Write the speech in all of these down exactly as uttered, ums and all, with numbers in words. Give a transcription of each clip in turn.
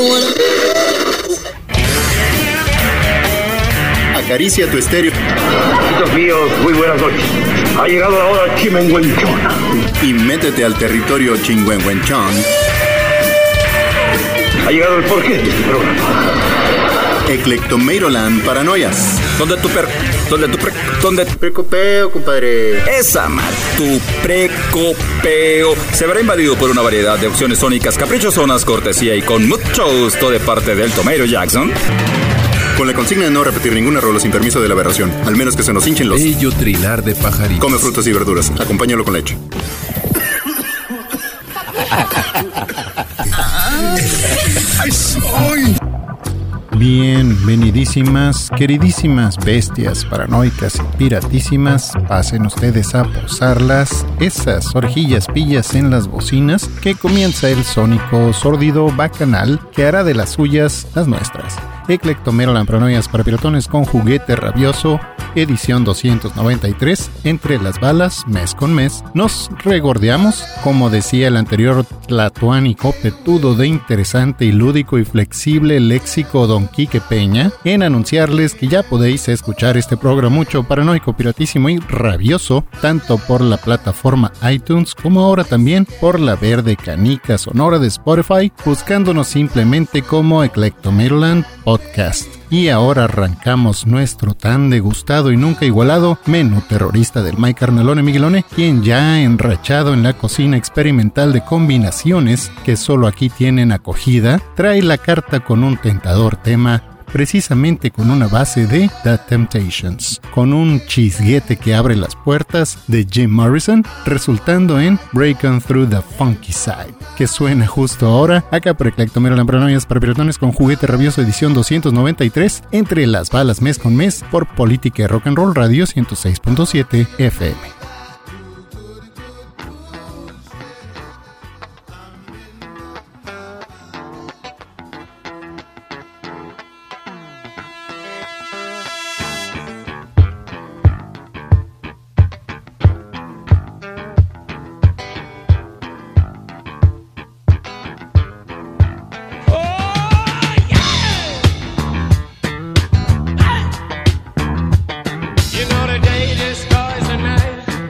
Acaricia tu estéreo. Amigos míos, muy buenas noches. Ha llegado la hora chimenguenchona. Y métete al territorio chingüengüenchón. Ha llegado el porqué de este programa. Eclectomeiroland Paranoias. ¿Dónde tu per... ¿Dónde tu pre... ¿Dónde tu precopeo, compadre? Esa mal, tu precopeo se verá invadido por una variedad de opciones sónicas caprichosonas, cortesía y con mucho gusto de parte del Tomeiro Jackson. Con la consigna de no repetir ningún error sin permiso de la aberración, al menos que se nos hinchen los... Bello trinar de pajaritos. Come frutas y verduras, acompáñalo con leche. Bienvenidísimas, queridísimas bestias paranoicas y piratísimas, pasen ustedes a posarlas, esas orejillas pillas en las bocinas, que comienza el sónico sórdido bacanal que hará de las suyas las nuestras. Eclectomeiroland Paranoias para piratones con juguete rabioso, edición doscientos noventa y tres, entre las balas, mes con mes, nos regordeamos, como decía el anterior tlatoánico petudo de interesante y lúdico y flexible léxico Don Quique Peña, en anunciarles que ya podéis escuchar este programa mucho paranoico, piratísimo y rabioso, tanto por la plataforma iTunes como ahora también por la verde canica sonora de Spotify, buscándonos simplemente como Eclectomeiroland Podcast. Y ahora arrancamos nuestro tan degustado y nunca igualado menú terrorista del Mike Carnelone Miguelone, quien ya ha enrachado en la cocina experimental de combinaciones que solo aquí tienen acogida, trae la carta con un tentador tema, precisamente con una base de The Temptations, con un chisguete que abre las puertas de Jim Morrison, resultando en Breaking Through the Funky Side, que suena justo ahora, acá por Eclectomeiroland Paranoias para piratones con juguete rabioso edición doscientos noventa y tres, entre las balas mes con mes, por Política y Rock and Roll Radio ciento seis punto siete F M. You know the day, the stars, the night.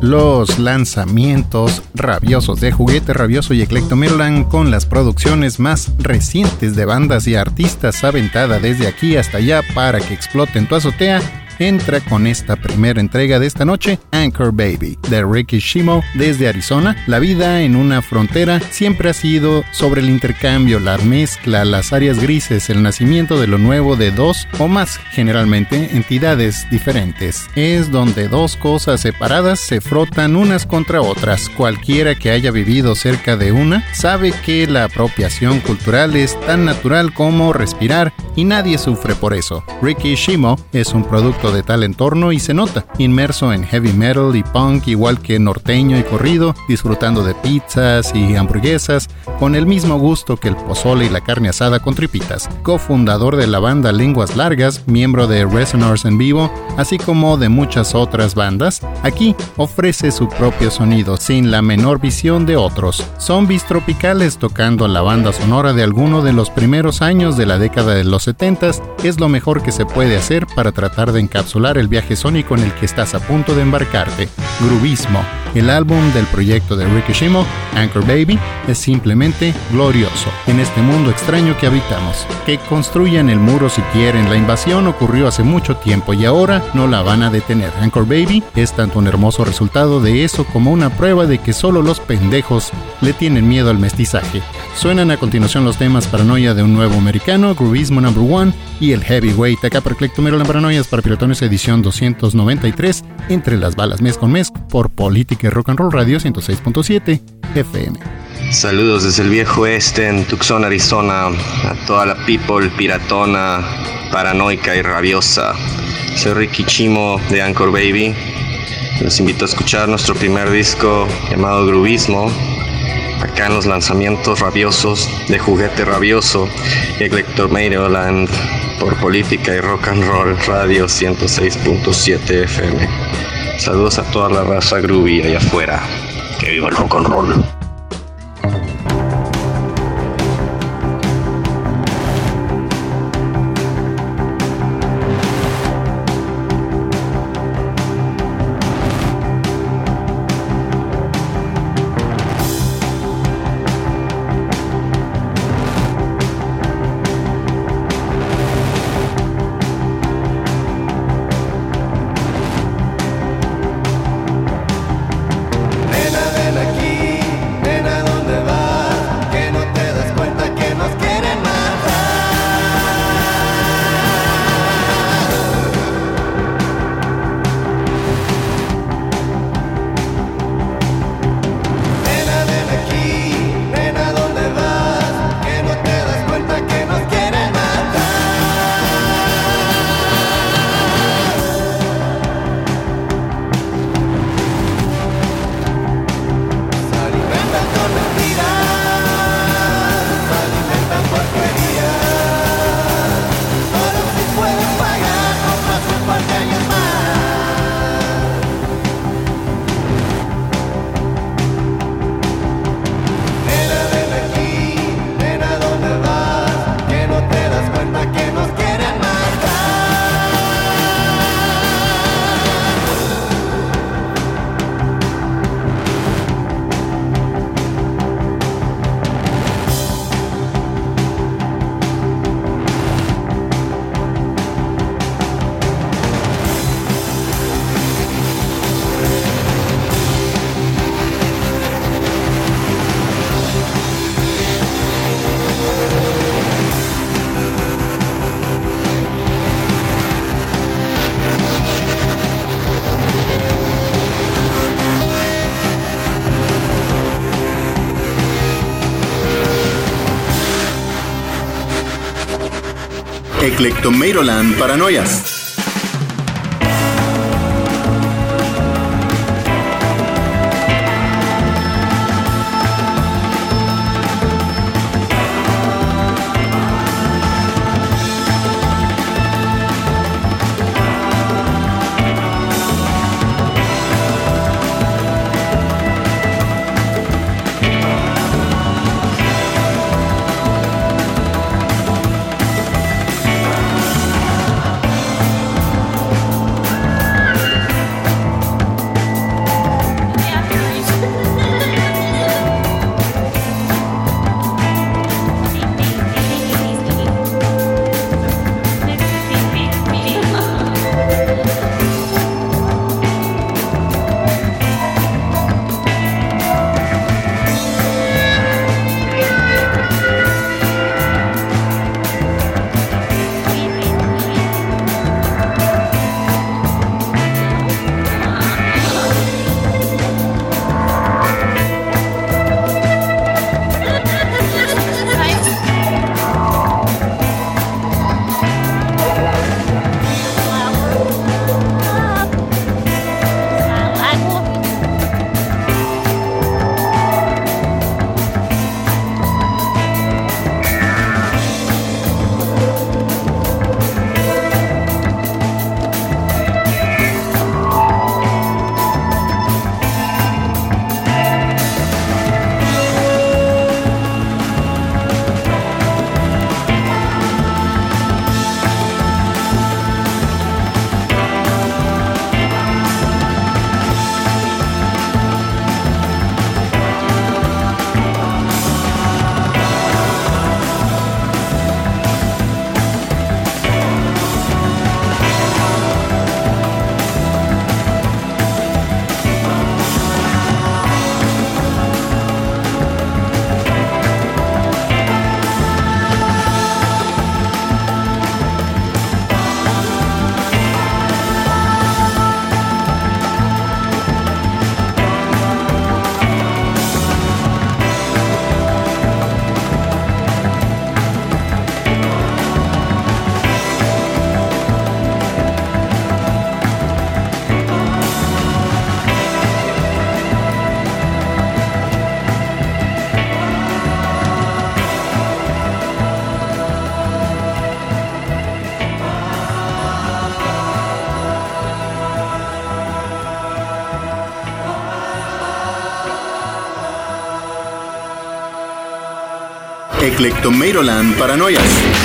los lanzamientos rabiosos de Juguete Rabioso y Eclectomeroland con las producciones más recientes de bandas y artistas aventada desde aquí hasta allá para que exploten tu azotea. Entra con esta primera entrega de esta noche, Anchor Baby, de Ricky Shimo desde Arizona. La vida en una frontera siempre ha sido sobre el intercambio, la mezcla, las áreas grises, el nacimiento de lo nuevo de dos o más, generalmente, entidades diferentes. Es donde dos cosas separadas se frotan unas contra otras. Cualquiera que haya vivido cerca de una sabe que la apropiación cultural es tan natural como respirar y nadie sufre por eso. Ricky Shimo es un producto de tal entorno y se nota, inmerso en heavy metal y punk igual que norteño y corrido, disfrutando de pizzas y hamburguesas con el mismo gusto que el pozole y la carne asada con tripitas. Cofundador de la banda Lenguas Largas, miembro de Resonance en vivo, así como de muchas otras bandas, aquí ofrece su propio sonido sin la menor visión de otros. Zombies tropicales tocando la banda sonora de alguno de los primeros años de la década de los setentas es lo mejor que se puede hacer para tratar de encapsular el viaje sónico en el que estás a punto de embarcarte. Groovismo, el álbum del proyecto de Ricky Shimo, Anchor Baby, es simplemente glorioso en este mundo extraño que habitamos. Que construyan el muro si quieren, la invasión ocurrió hace mucho tiempo y ahora no la van a detener. Anchor Baby es tanto un hermoso resultado de eso como una prueba de que solo los pendejos le tienen miedo al mestizaje. Suenan a continuación los temas Paranoia de un nuevo americano, Groovismo Number One y el Heavyweight. Acá por Eclectomeroland Paranoias para Piratones edición doscientos noventa y tres, entre las balas mes con mes, por Política y Rock and Roll Radio ciento seis punto siete F M. Saludos desde el viejo oeste en Tucson, Arizona, a toda la people piratona, paranoica y rabiosa. Soy Ricky Shimo de Anchor Baby. Los invito a escuchar nuestro primer disco llamado Groovismo, acá en los lanzamientos rabiosos de Juguete Rabioso y Eclectomeroland por Política y Rock and Roll Radio ciento seis punto siete F M. Saludos a toda la raza groovy allá afuera. Que viva el rock and roll. Eclectomeroland Paranoias. Eclectomeiroland Paranoias.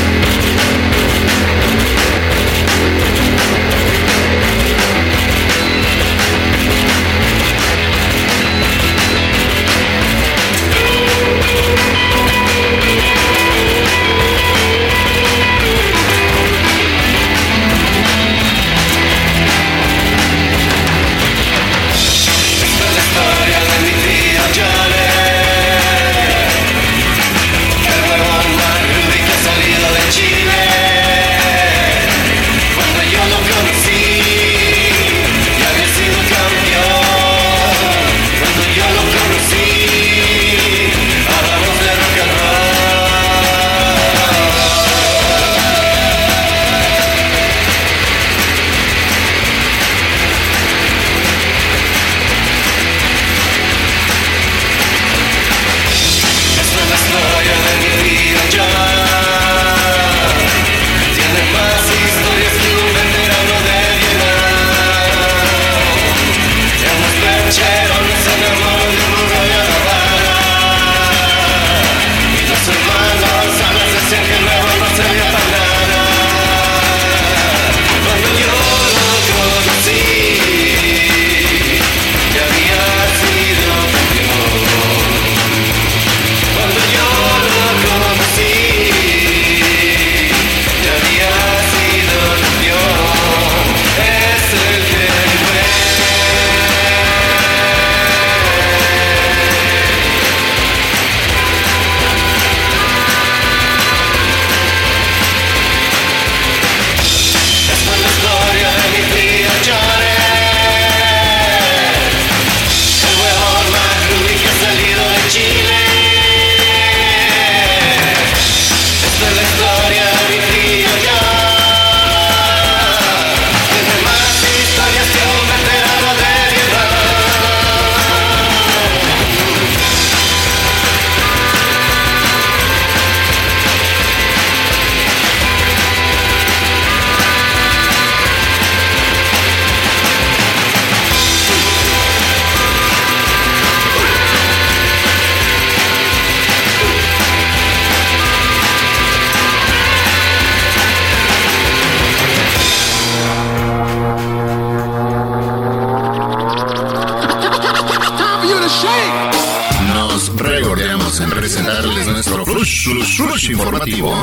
Informativo.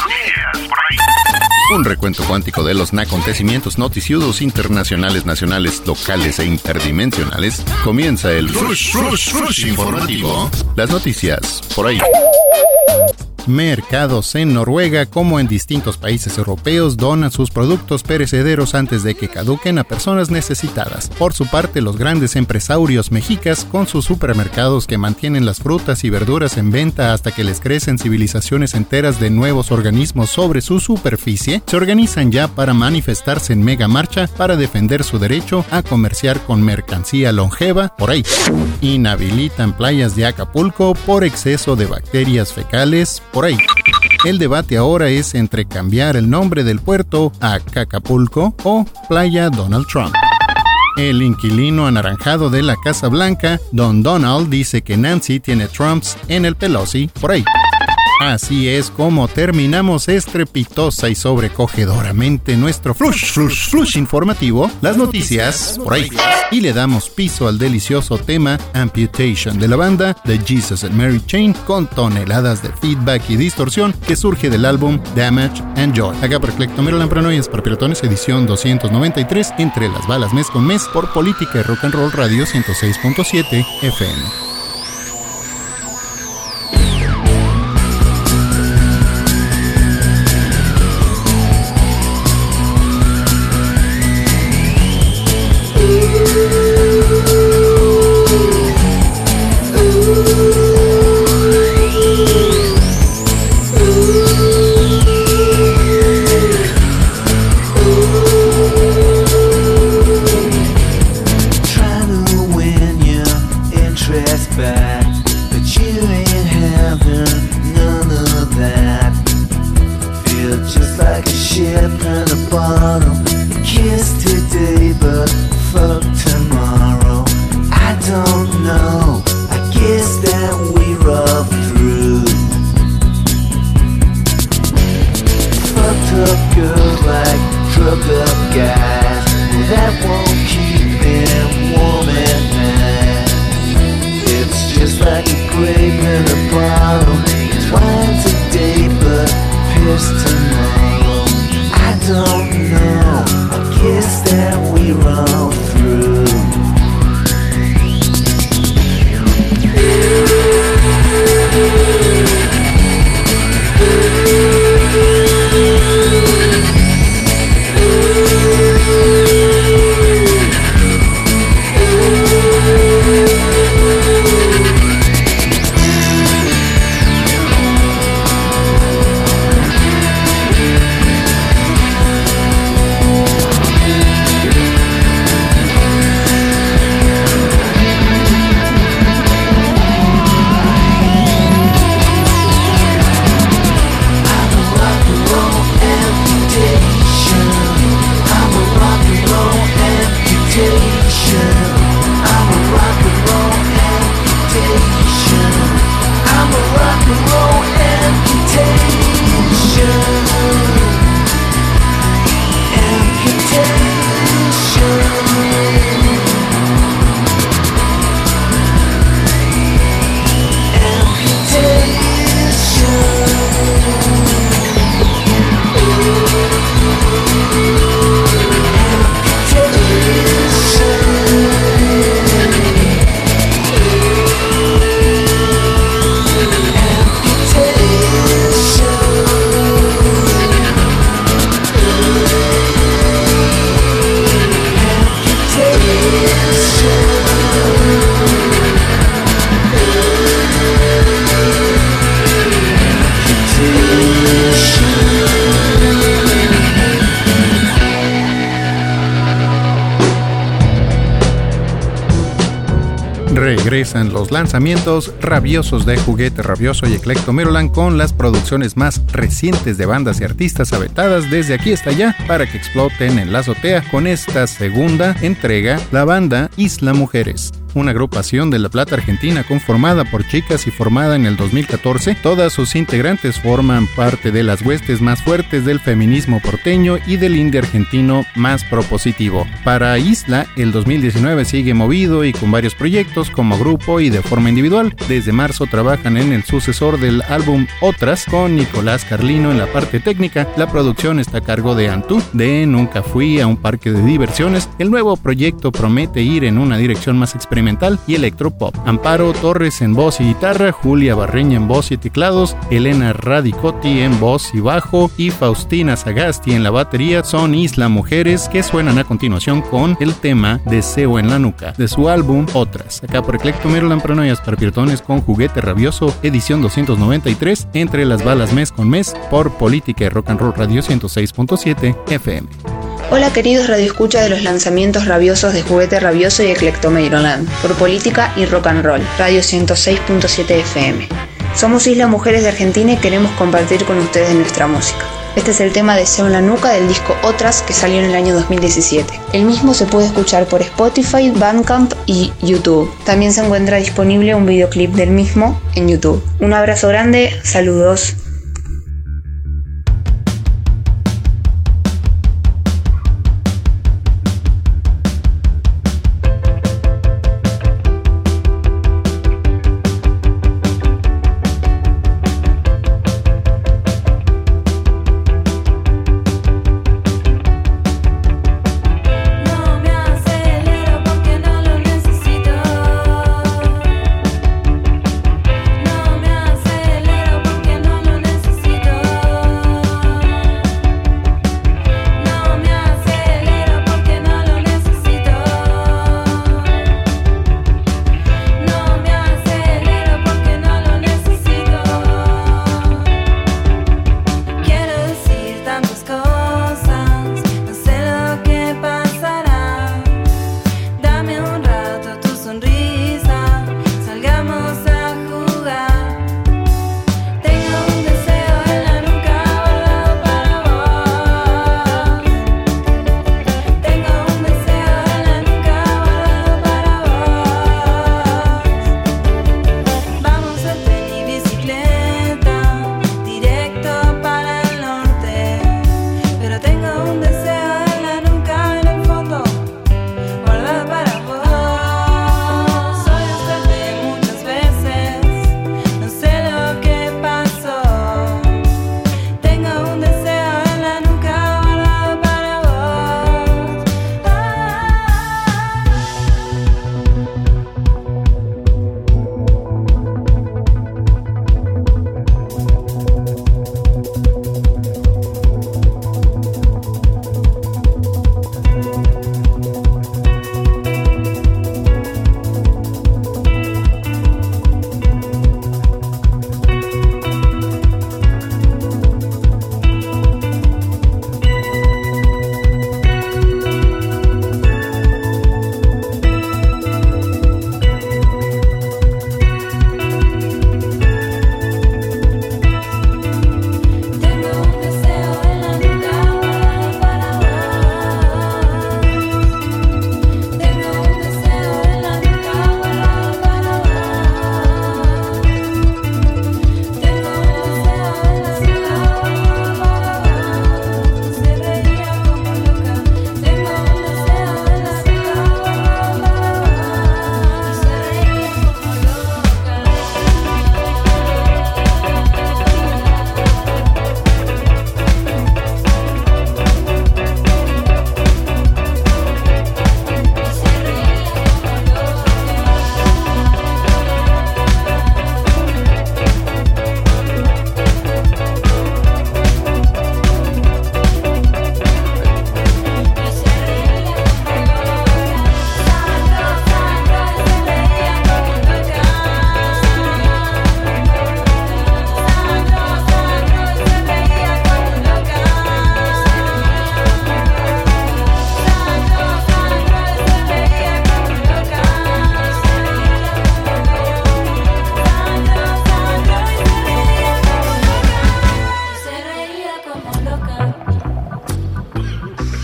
Un recuento cuántico de los acontecimientos noticiosos internacionales, nacionales, locales e interdimensionales. Comienza el Flush, Flush, Flush Informativo. Las noticias por ahí. Mercados en Noruega, como en distintos países europeos, donan sus productos perecederos antes de que caduquen a personas necesitadas. Por su parte, los grandes empresarios mexicas, con sus supermercados que mantienen las frutas y verduras en venta hasta que les crecen civilizaciones enteras de nuevos organismos sobre su superficie, se organizan ya para manifestarse en mega marcha para defender su derecho a comerciar con mercancía longeva por ahí. Inhabilitan playas de Acapulco por exceso de bacterias fecales por ahí. El debate ahora es entre cambiar el nombre del puerto a Cacapulco o Playa Donald Trump. El inquilino anaranjado de la Casa Blanca, Don Donald, dice que Nancy tiene Trumps en el Pelosi por ahí. Así es como terminamos estrepitosa y sobrecogedoramente nuestro flush, flush, flush informativo, las noticias por ahí. Y le damos piso al delicioso tema Amputation de la banda The Jesus and Mary Chain, con toneladas de feedback y distorsión que surge del álbum Damage and Joy. Acá por Eclectomeiroland Paranoias para Piratones, edición doscientos noventa y tres, entre las balas mes con mes, por Política y Rock and Roll Radio ciento seis punto siete F M. hook up guys, well that won't keep him warm at night. It's just like a grape in a bottle. It's wine today but piss tomorrow. I don't know, I guess that we roll through. Regresan los lanzamientos rabiosos de Juguete Rabioso y Eclecto Maryland con las producciones más recientes de bandas y artistas aventadas desde aquí hasta allá para que exploten en la azotea con esta segunda entrega, la banda Isla Mujeres. Una agrupación de La Plata, Argentina, conformada por chicas y formada en el dos mil catorce. Todas sus integrantes forman parte de las huestes más fuertes del feminismo porteño y del indie argentino más propositivo. Para Isla, el dos mil diecinueve sigue movido y con varios proyectos como grupo y de forma individual. Desde marzo trabajan en el sucesor del álbum Otras, con Nicolás Carlino en la parte técnica. La producción está a cargo de Antú, de Nunca Fui a un Parque de Diversiones. El nuevo proyecto promete ir en una dirección más experimental y electropop. Amparo Torres en voz y guitarra, Julia Barreña en voz y teclados, Elena Radicotti en voz y bajo y Faustina Sagasti en la batería son Isla Mujeres, que suenan a continuación con el tema Deseo en la Nuca de su álbum Otras. Acá por Eclecto Maryland, Paranoias para Piratones con Juguete Rabioso, edición doscientos noventa y tres, entre las balas mes con mes, por Política y Rock and Roll Radio ciento seis punto siete F M. Hola queridos radioescuchas de los lanzamientos rabiosos de Juguete Rabioso y Eclecto Maryland, por Política y Rock and Roll, Radio ciento seis punto siete F M. Somos Isla Mujeres de Argentina y queremos compartir con ustedes nuestra música. Este es el tema Deseo en la Nuca del disco Otras, que salió en el año dos mil diecisiete. El mismo se puede escuchar por Spotify, Bandcamp y YouTube. También se encuentra disponible un videoclip del mismo en YouTube. Un abrazo grande, saludos. No me acelero porque no lo necesito.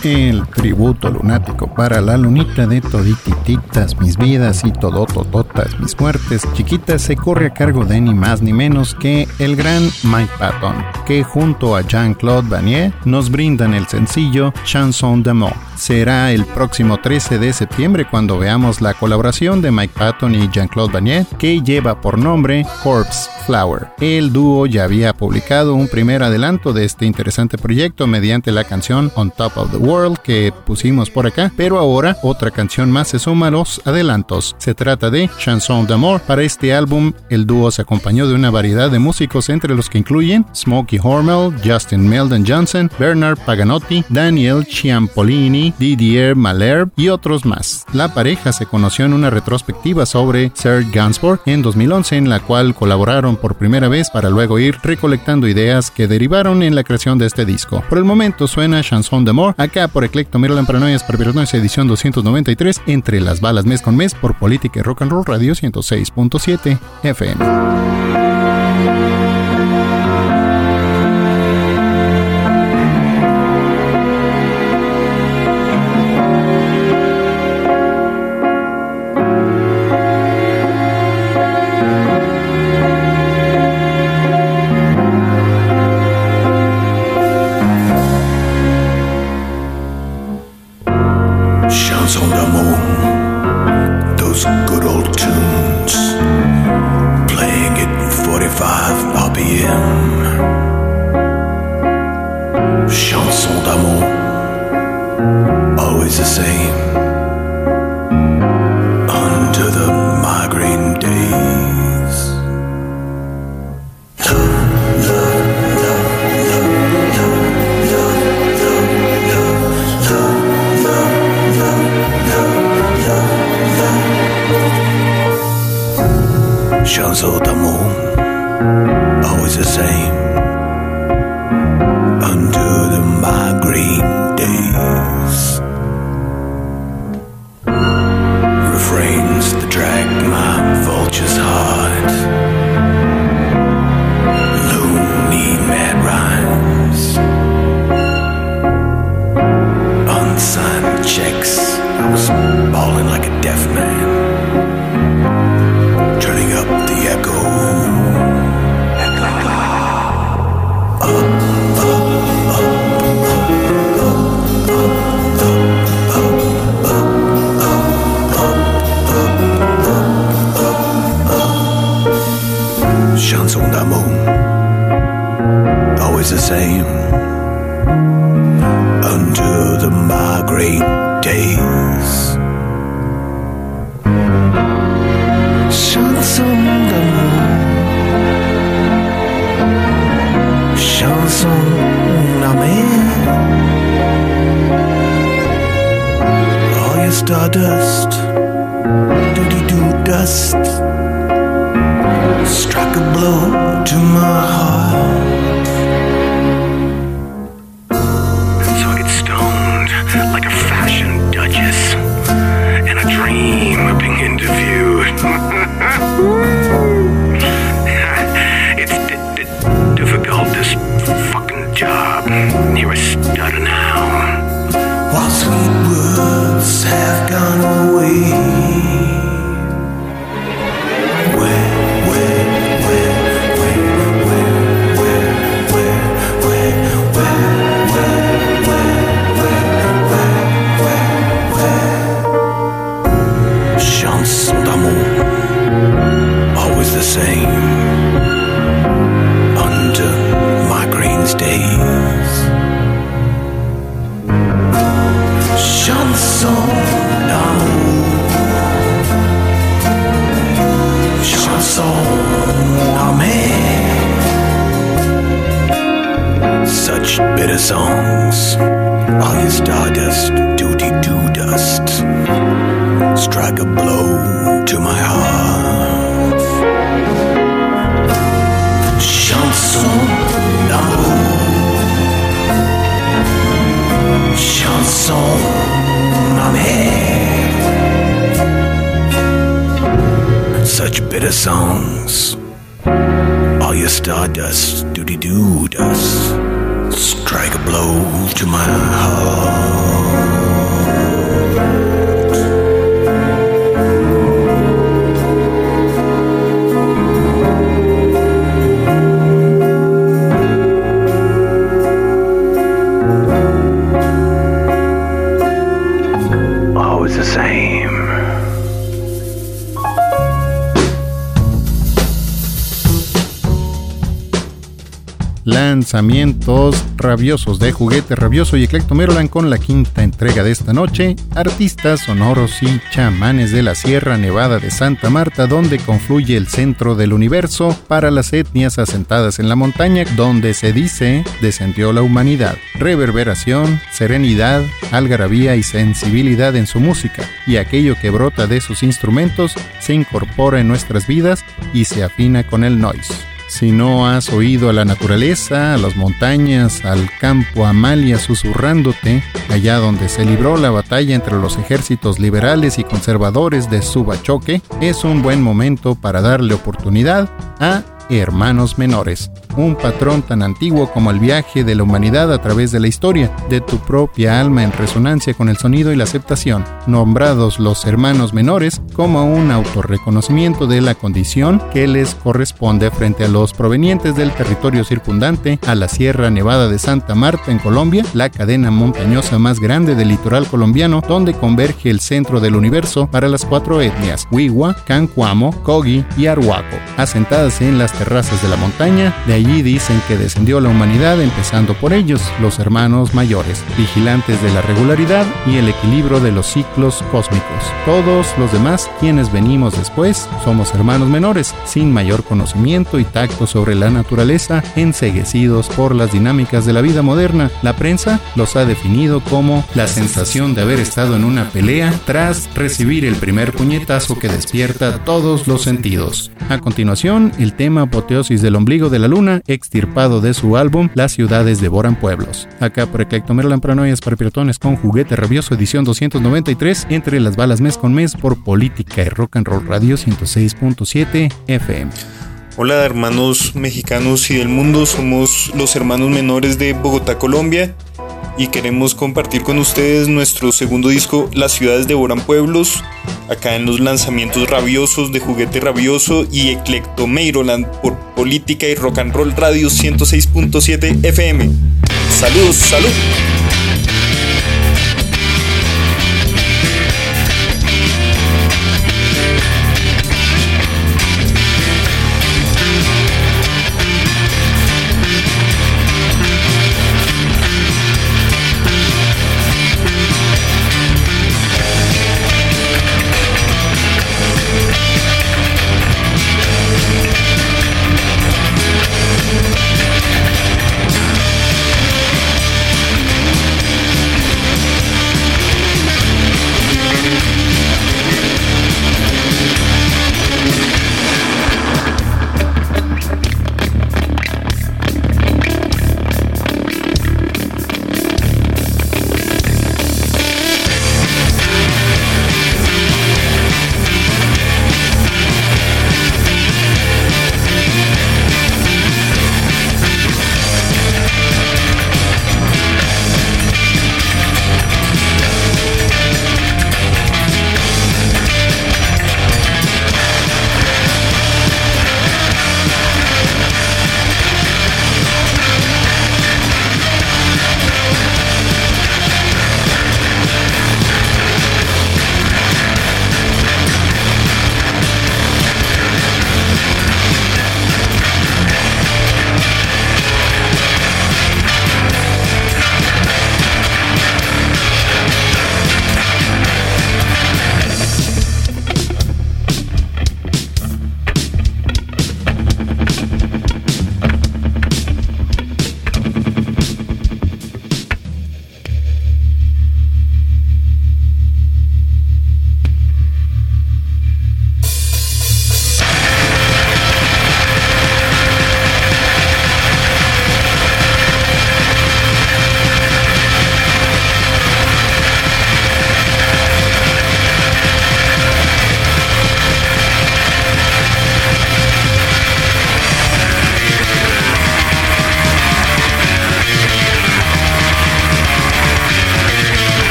El tributo lunático para la lunita de toditititas, mis vidas y todotototas, mis muertes chiquitas, se corre a cargo de ni más ni menos que el gran Mike Patton, que junto a Jean-Claude Vannier nos brindan el sencillo Chanson d'amour. Será el próximo trece de septiembre cuando veamos la colaboración de Mike Patton y Jean-Claude Vannier, que lleva por nombre Corpse Flower. El dúo ya había publicado un primer adelanto de este interesante proyecto mediante la canción On Top of the World que pusimos por acá, pero ahora otra canción más se suma a los adelantos. Se trata de Chanson d'amour. Para este álbum, el dúo se acompañó de una variedad de músicos, entre los que incluyen Smokey Hormel, Justin Meldon Johnson, Bernard Paganotti, Daniel Ciampolini, Didier Malherbe y otros más. La pareja se conoció en una retrospectiva sobre Serge Gainsbourg en dos mil once, en la cual colaboraron por primera vez para luego ir recolectando ideas que derivaron en la creación de este disco. Por el momento suena Chanson d'amour, acá por Eclecto Maryland Paranoias para Paranoias edición doscientos noventa y tres, entre las balas mes con mes por Política y Rock and Roll Radio ciento seis punto siete F M. Chanson d'amour, those good old tunes, playing at forty-five R P M. Chanson d'amour, always the same, under the migraine days. Love, love, love, love, love, love, love, love, love, love, love. Chanson d'amour, always the same, under the migraine days. Refrains that drag my vulture's heart, lonely mad rhymes, unsigned checks. I was bawling like a deaf man, turning up the echo. Up, up, up, up, up, up, up, up. Chanson d'amour, always the same, under the migraine days. Chanson d'amour, chanson d'amour. All your stardust, doody-doo dust, struck a blow to my heart. So I get stoned like a fashion duchess, and I dream of being interviewed. It's d- d- difficult, this fucking job. You're a stutter now, while sweet words have gone away. Chanson d'amour, always the same, under migraine's days. Chanson d'amour, chanson d'amour. Such bitter songs, all your stardust, duty-doo dust, strike a blow to my heart. Chanson d'amour, chanson d'amour. Such bitter songs, all your stardust, doody-doo dust, strike a blow to my heart. lanzamientos rabiosos de Juguete Rabioso y Eclecto Meroland con la quinta entrega de esta noche, artistas sonoros y chamanes de la Sierra Nevada de Santa Marta, donde confluye el centro del universo para las etnias asentadas en la montaña, donde se dice descendió la humanidad. Reverberación, serenidad, algarabía y sensibilidad en su música, y aquello que brota de sus instrumentos se incorpora en nuestras vidas y se afina con el noise. Si no has oído a la naturaleza, a las montañas, al campo Amalia susurrándote, allá donde se libró la batalla entre los ejércitos liberales y conservadores de Subachoque, es un buen momento para darle oportunidad a Hermanos Menores, un patrón tan antiguo como el viaje de la humanidad a través de la historia, de tu propia alma en resonancia con el sonido y la aceptación, nombrados los Hermanos Menores como un autorreconocimiento de la condición que les corresponde frente a los provenientes del territorio circundante a la Sierra Nevada de Santa Marta en Colombia, la cadena montañosa más grande del litoral colombiano, donde converge el centro del universo para las cuatro etnias, Wiwa, Cancuamo, Kogi y Arhuaco, asentadas en las terrazas de la montaña. De allí dicen que descendió la humanidad, empezando por ellos, los hermanos mayores, vigilantes de la regularidad y el equilibrio de los ciclos cósmicos. Todos los demás, quienes venimos después, somos hermanos menores, sin mayor conocimiento y tacto sobre la naturaleza, enceguecidos por las dinámicas de la vida moderna. La prensa los ha definido como la sensación de haber estado en una pelea tras recibir el primer puñetazo que despierta todos los sentidos. A continuación, el tema Apoteosis del ombligo de la luna, extirpado de su álbum Las ciudades devoran pueblos. Acá por Eclecto Meroland, Paranoias para Piratones con Juguete Rabioso, edición doscientos noventa y tres, entre las balas mes con mes, por Política y Rock and Roll Radio ciento seis punto siete F M. Hola hermanos mexicanos y del mundo, somos los Hermanos Menores de Bogotá, Colombia, y queremos compartir con ustedes nuestro segundo disco, Las ciudades devoran pueblos, acá en los lanzamientos rabiosos de Juguete Rabioso y Eclecto Meroland por Política y Rock and Roll Radio ciento seis punto siete F M. Saludos, salud.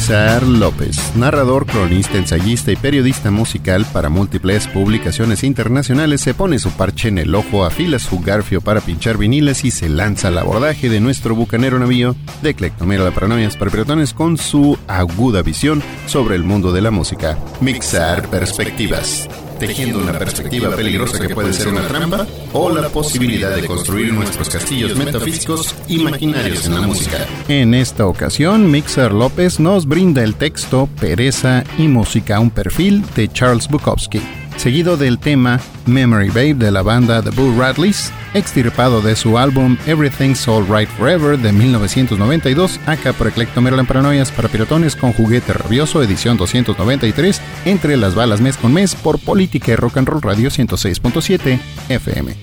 Mixar López, narrador, cronista, ensayista y periodista musical para múltiples publicaciones internacionales, se pone su parche en el ojo, afila su garfio para pinchar viniles y se lanza al abordaje de nuestro bucanero navío de Eclectomero a Paranoias para Piratones con su aguda visión sobre el mundo de la música. Mixar Perspectivas, tejiendo una perspectiva peligrosa que puede ser una trampa o la posibilidad de construir nuestros castillos metafísicos imaginarios en la música. En esta ocasión, Mixar López nos brinda el texto Pereza y Música, un perfil de Charles Bukowski, seguido del tema Memory Babe de la banda The Bull Radleys, extirpado de su álbum Everything's Alright Forever de mil novecientos noventa y dos, acá por Eclectomero en Paranoias para Piratones con Juguete Rabioso, edición doscientos noventa y tres, entre las balas mes con mes por Política y Rock and Roll Radio ciento seis punto siete F M.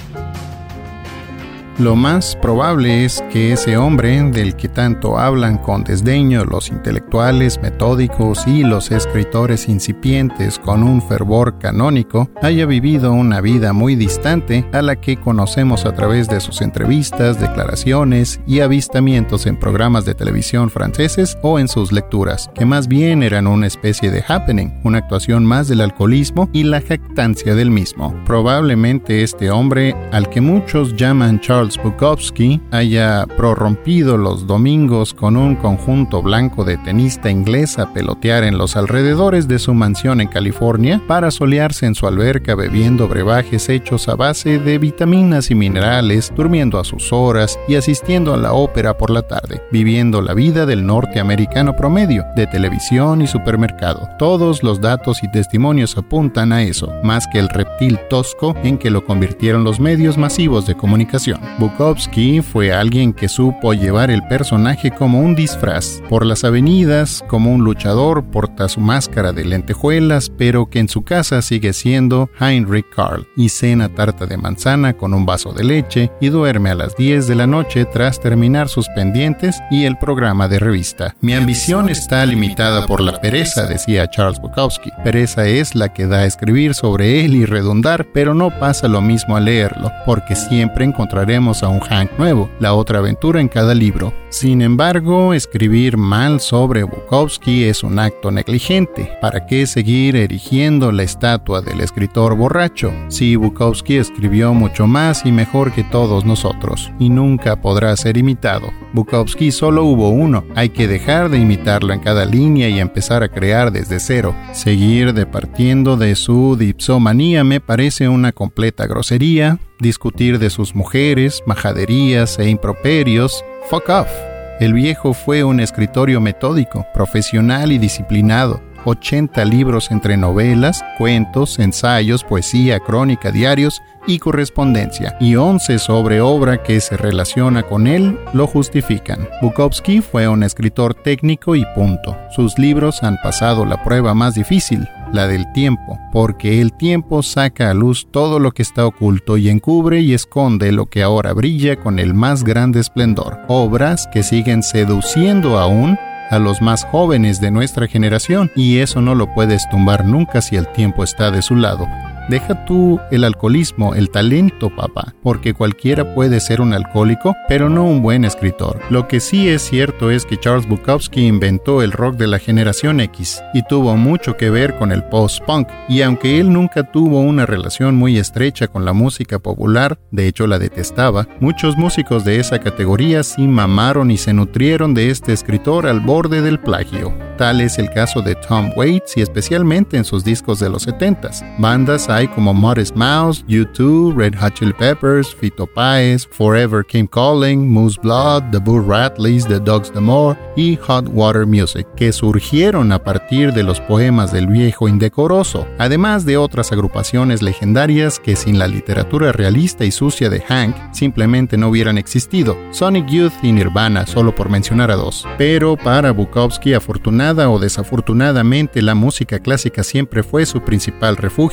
Lo más probable es que ese hombre, del que tanto hablan con desdeño los intelectuales metódicos y los escritores incipientes con un fervor canónico, haya vivido una vida muy distante a la que conocemos a través de sus entrevistas, declaraciones y avistamientos en programas de televisión franceses o en sus lecturas, que más bien eran una especie de happening, una actuación más del alcoholismo y la jactancia del mismo. Probablemente este hombre, al que muchos llaman Charles Bukowski, haya prorrompido los domingos con un conjunto blanco de tenista inglés a pelotear en los alrededores de su mansión en California para solearse en su alberca bebiendo brebajes hechos a base de vitaminas y minerales, durmiendo a sus horas y asistiendo a la ópera por la tarde, viviendo la vida del norteamericano promedio, de televisión y supermercado. Todos los datos y testimonios apuntan a eso, más que el reptil tosco en que lo convirtieron los medios masivos de comunicación. Bukowski fue alguien que supo llevar el personaje como un disfraz. Por las avenidas, como un luchador, porta su máscara de lentejuelas, pero que en su casa sigue siendo Heinrich Karl, y cena tarta de manzana con un vaso de leche y duerme a las diez de la noche tras terminar sus pendientes y el programa de revista. Mi ambición está limitada por la pereza, decía Charles Bukowski. Pereza es la que da a escribir sobre él y redundar, pero no pasa lo mismo al leerlo, porque siempre encontraremos a un Hank nuevo, la otra aventura en cada libro. Sin embargo, escribir mal sobre Bukowski es un acto negligente. ¿Para qué seguir erigiendo la estatua del escritor borracho? Si Bukowski escribió mucho más y mejor que todos nosotros, y nunca podrá ser imitado. Bukowski solo hubo uno, hay que dejar de imitarlo en cada línea y empezar a crear desde cero. Seguir departiendo de su dipsomanía me parece una completa grosería. Discutir de sus mujeres, majaderías e improperios, fuck off. El viejo fue un escritorio metódico, profesional y disciplinado. ochenta libros entre novelas, cuentos, ensayos, poesía, crónica, diarios y correspondencia, y once sobre obra que se relaciona con él lo justifican. Bukowski fue un escritor técnico y punto. Sus libros han pasado la prueba más difícil, la del tiempo, porque el tiempo saca a luz todo lo que está oculto y encubre y esconde lo que ahora brilla con el más grande esplendor. Obras que siguen seduciendo aún a los más jóvenes de nuestra generación, y eso no lo puedes tumbar nunca si el tiempo está de su lado. Deja tú el alcoholismo, el talento, papá, porque cualquiera puede ser un alcohólico, pero no un buen escritor. Lo que sí es cierto es que Charles Bukowski inventó el rock de la generación X y tuvo mucho que ver con el post-punk, y aunque él nunca tuvo una relación muy estrecha con la música popular, de hecho la detestaba, muchos músicos de esa categoría sí mamaron y se nutrieron de este escritor al borde del plagio. Tal es el caso de Tom Waits y especialmente en sus discos de los setentas. Bandas hay como Modest Mouse, U dos, Red Hot Chili Peppers, Fito Páez, Forever Came Calling, Moose Blood, The Bull Radleys, The Dogs D'Amour y Hot Water Music, que surgieron a partir de los poemas del viejo indecoroso, además de otras agrupaciones legendarias que sin la literatura realista y sucia de Hank simplemente no hubieran existido, Sonic Youth y Nirvana, solo por mencionar a dos. Pero para Bukowski, afortunada o desafortunadamente, la música clásica siempre fue su principal refugio. Se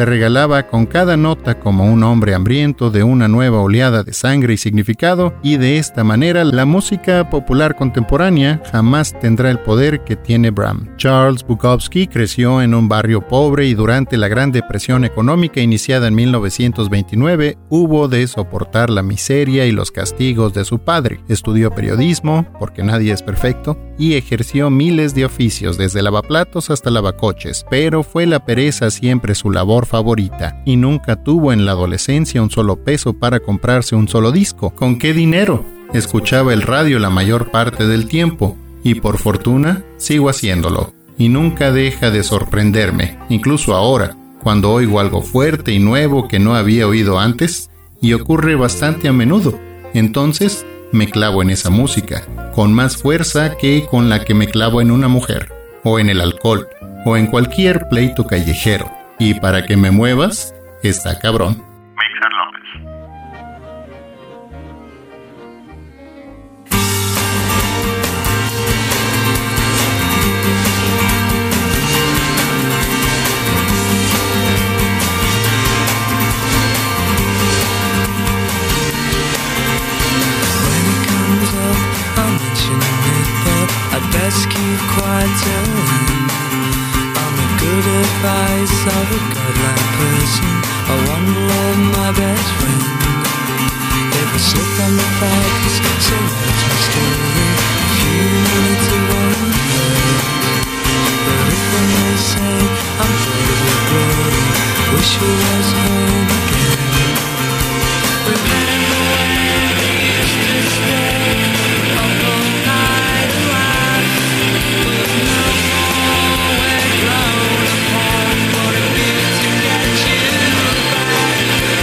regalaba con cada nota como un hombre hambriento de una nueva oleada de sangre y significado, y de esta manera la música popular contemporánea jamás tendrá el poder que tiene Bram. Charles Bukowski creció en un barrio pobre y durante la Gran Depresión económica iniciada en mil novecientos veintinueve hubo de soportar la miseria y los castigos de su padre. Estudió periodismo, porque nadie es perfecto, y ejerció miles de oficios desde lavaplatos hasta lavacoches, pero fue la pereza siempre su labor favorita, y nunca tuvo en la adolescencia un solo peso para comprarse un solo disco. ¿Con qué dinero? Escuchaba el radio la mayor parte del tiempo, y por fortuna sigo haciéndolo, y nunca deja de sorprenderme, incluso ahora, cuando oigo algo fuerte y nuevo que no había oído antes, y ocurre bastante a menudo. Entonces me clavo en esa música, con más fuerza que con la que me clavo en una mujer, o en el alcohol, o en cualquier pleito callejero. Y para que me muevas, está cabrón. Mixer López. Best keep quiet till then. I'm a good advice of a godlike person. I want to love my best friend. If I slip on the facts, so that's my story. Humanity won't hurt. But if I may say, I'm proud of your glory. Wish I was home again. Remember when we used to stay up all night and laugh. But no more, we're grown apart. What a bit to get you back.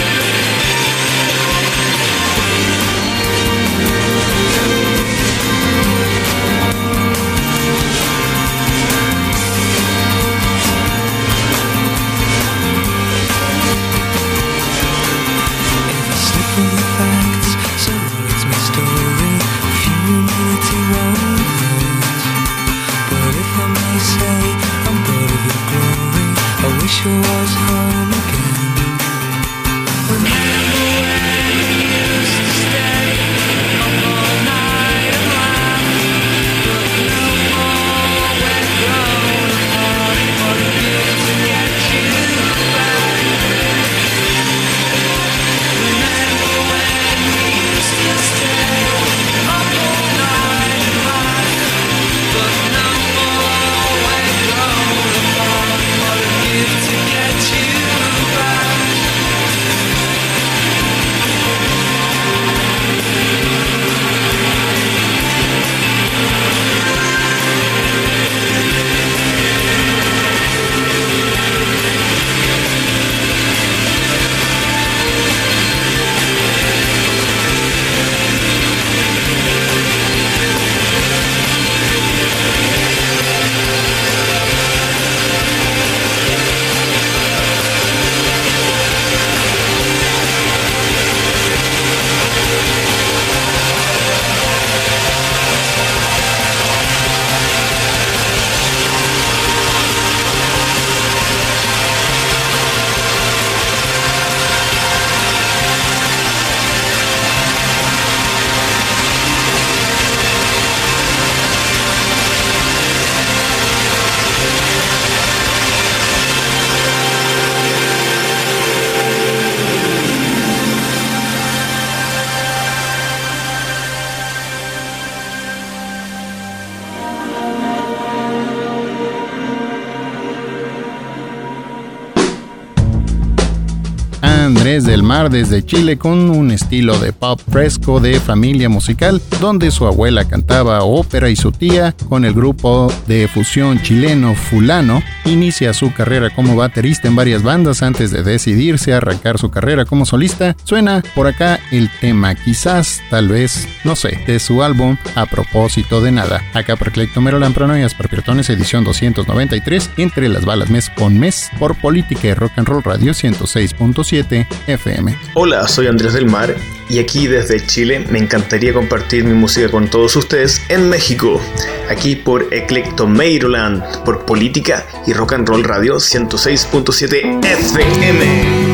If I slip in the facts, so it's my story. Humanity won't hurt. But if I may say, I'm proud of your glory. I wish I was home again. Remember when we used to stay up all night and laugh. But no more, we're grown apart. What a gift to get you back. Remember when we used to stay up all night and laugh. But no more, we're grown apart. What a gift to get you back. Andrés del Mar desde Chile con un estilo de pop fresco de familia musical, donde su abuela cantaba ópera y su tía, con el grupo de fusión chileno Fulano, inicia su carrera como baterista en varias bandas antes de decidirse a arrancar su carrera como solista. Suena por acá el tema Quizás, Tal vez, no sé, de su álbum A Propósito de Nada. Acá por Clectomerolan Paranoias Perpirtones, edición doscientos noventa y tres, entre las balas mes con mes, por Política y Rock and Roll Radio ciento seis punto siete F M. Hola, soy Andrés del Mar y aquí desde Chile me encantaría compartir mi música con todos ustedes en México, aquí por Eclectomeiroland, por Política y Rock and Roll Radio ciento seis punto siete F M.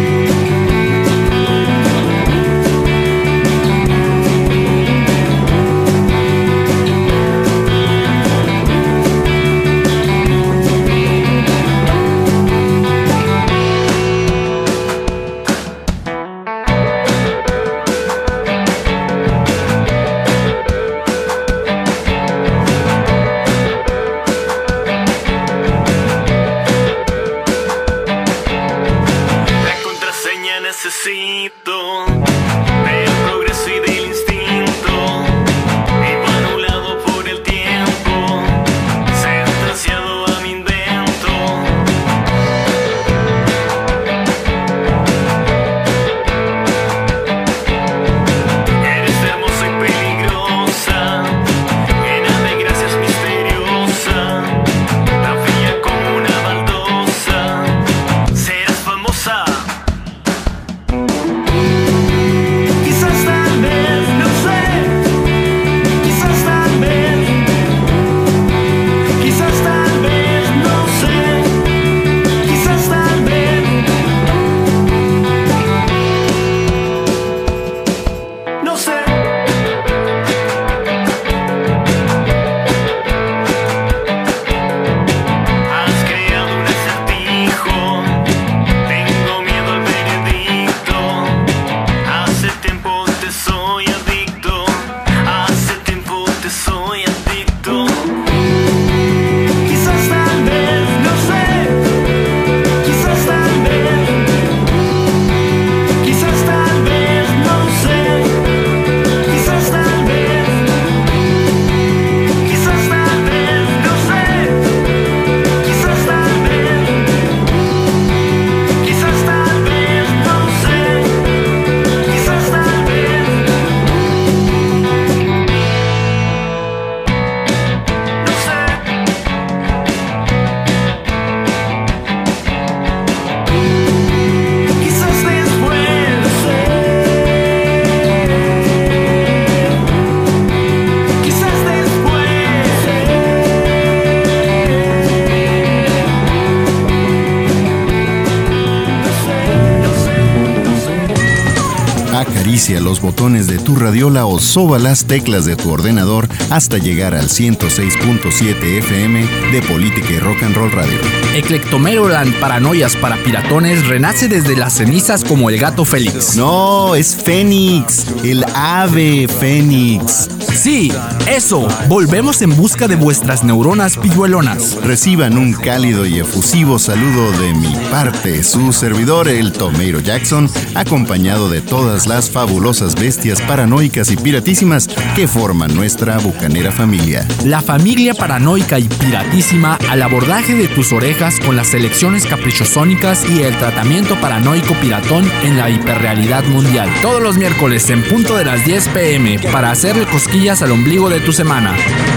Acaricia los botones de tu radiola o soba las teclas de tu ordenador hasta llegar al ciento seis punto siete F M de Política y Rock and Roll Radio. Eclectomeiroland, paranoias para piratones, renace desde las cenizas como el gato Félix. No, es Fénix, el ave Fénix. Sí, eso. Volvemos en busca de vuestras neuronas pilluelonas. Reciban un cálido y efusivo saludo de mi parte, su servidor, el Tomeiro Jackson, acompañado de todas las fabulosas bestias paranoicas y piratísimas que forman nuestra bucanera familia. La familia paranoica y piratísima al abordaje de tus orejas con las selecciones caprichosónicas y el tratamiento paranoico piratón en la hiperrealidad mundial. Todos los miércoles en punto de las diez pm para hacerle cosquillas al ombligo de tu semana.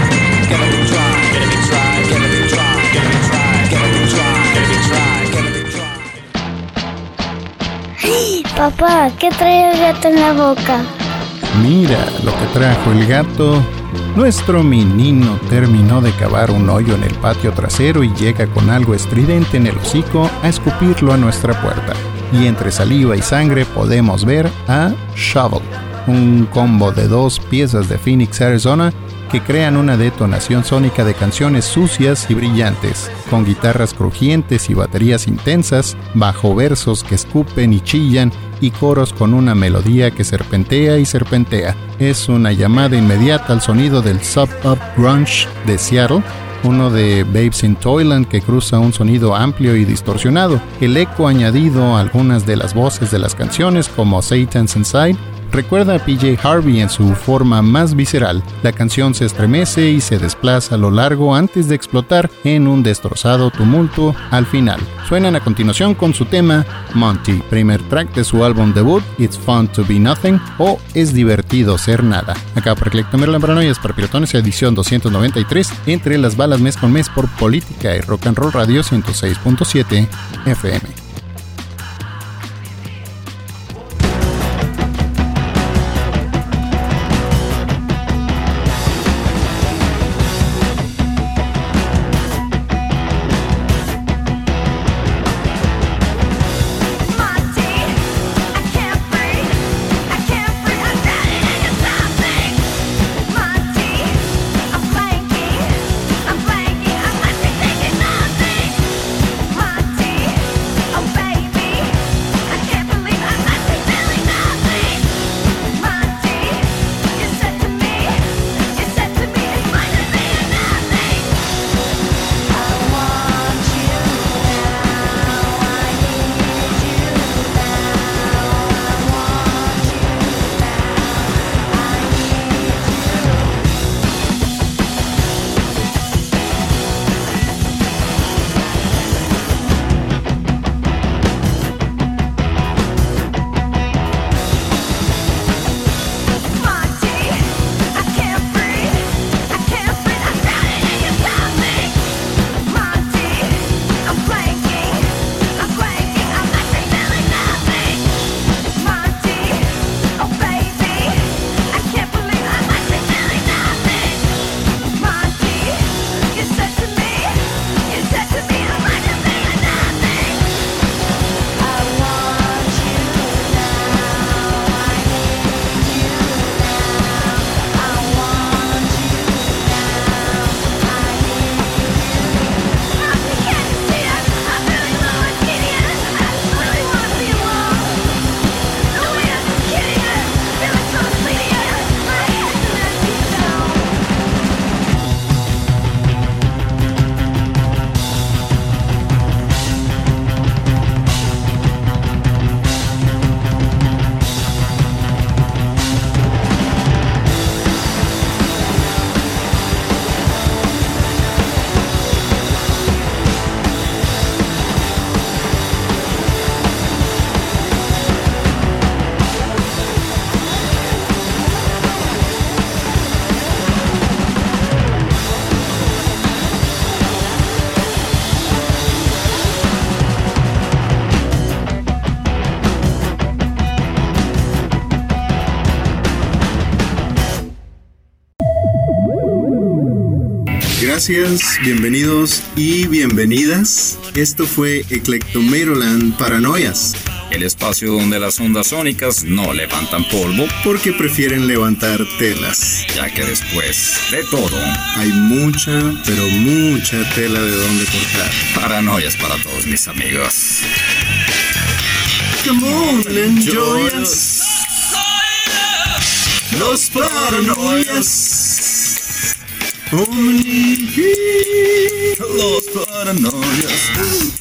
Papá, ¿qué trae el gato en la boca? Mira lo que trajo el gato. Nuestro menino terminó de cavar un hoyo en el patio trasero y llega con algo estridente en el hocico a escupirlo a nuestra puerta. Y entre saliva y sangre podemos ver a Shovel, un combo de dos piezas de Phoenix, Arizona, que crean una detonación sónica de canciones sucias y brillantes, con guitarras crujientes y baterías intensas, bajo versos que escupen y chillan y coros con una melodía que serpentea y serpentea. Es una llamada inmediata al sonido del sub-up grunge de Seattle, uno de Babes in Toyland que cruza un sonido amplio y distorsionado. El eco añadido a algunas de las voces de las canciones, como Satan's Inside, recuerda a P J Harvey en su forma más visceral. La canción se estremece y se desplaza a lo largo antes de explotar en un destrozado tumulto al final. Suenan a continuación con su tema Monty, primer track de su álbum debut It's Fun to Be Nothing o Es divertido ser nada. Acá por Eclectomeiroland, paranoias para piratones, edición doscientos noventa y tres, entre las balas mes con mes por Política y Rock and Roll Radio ciento seis punto siete F M. Gracias, bienvenidos y bienvenidas. Esto fue Eclectomeiroland Paranoias. El espacio donde las ondas sónicas no levantan polvo. Porque prefieren levantar telas. Ya que después de todo, hay mucha, pero mucha tela de donde cortar. Paranoias para todos mis amigos. Come on, enjoy us. Los paranoias. Only Los paranoias.